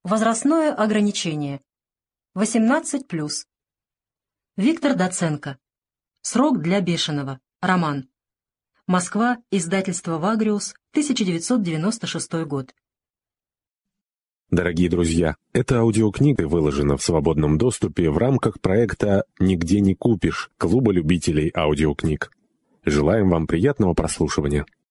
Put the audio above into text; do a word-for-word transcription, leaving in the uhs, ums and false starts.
Возрастное ограничение. восемнадцать плюс. Виктор Доценко. Срок для бешеного. Роман. Москва. Издательство «Вагриус», тысяча девятьсот девяносто шестой год. Дорогие друзья, эта аудиокнига выложена в свободном доступе в рамках проекта «Нигде не купишь» Клуба любителей аудиокниг. Желаем вам приятного прослушивания.